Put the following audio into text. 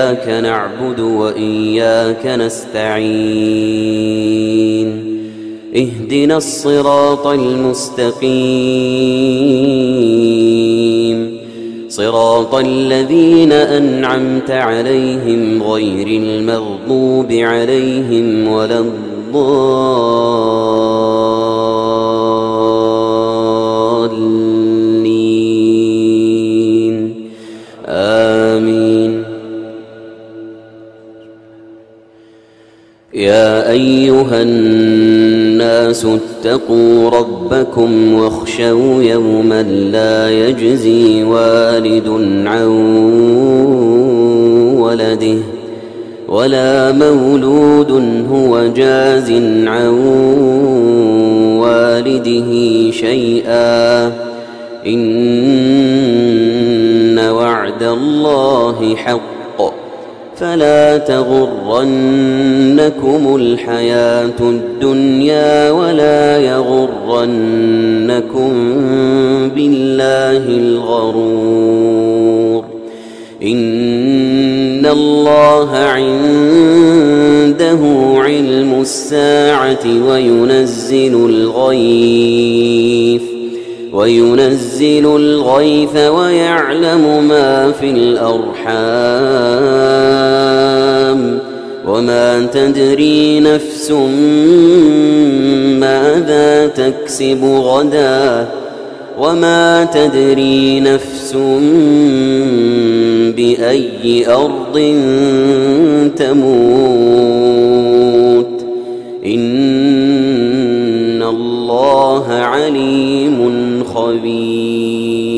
إياك نعبد وإياك نستعين اهدنا الصراط المستقيم صراط الذين أنعمت عليهم غير المغضوب عليهم ولا الضالين آمين. يا أيها الناس اتقوا ربكم واخشوا يوما لا يجزي والد عن ولده ولا مولود هو جاز عن والده شيئا إن وعد الله حق فلا تغرنكم الحياة الدنيا ولا يغرنكم بالله الغرور إن الله عنده علم الساعة وينزل الغيث ويعلم ما في الأرحام وما تدري نفس ماذا تكسب غدا وما تدري نفس بأي أرض تموت إن الله عليم خبير.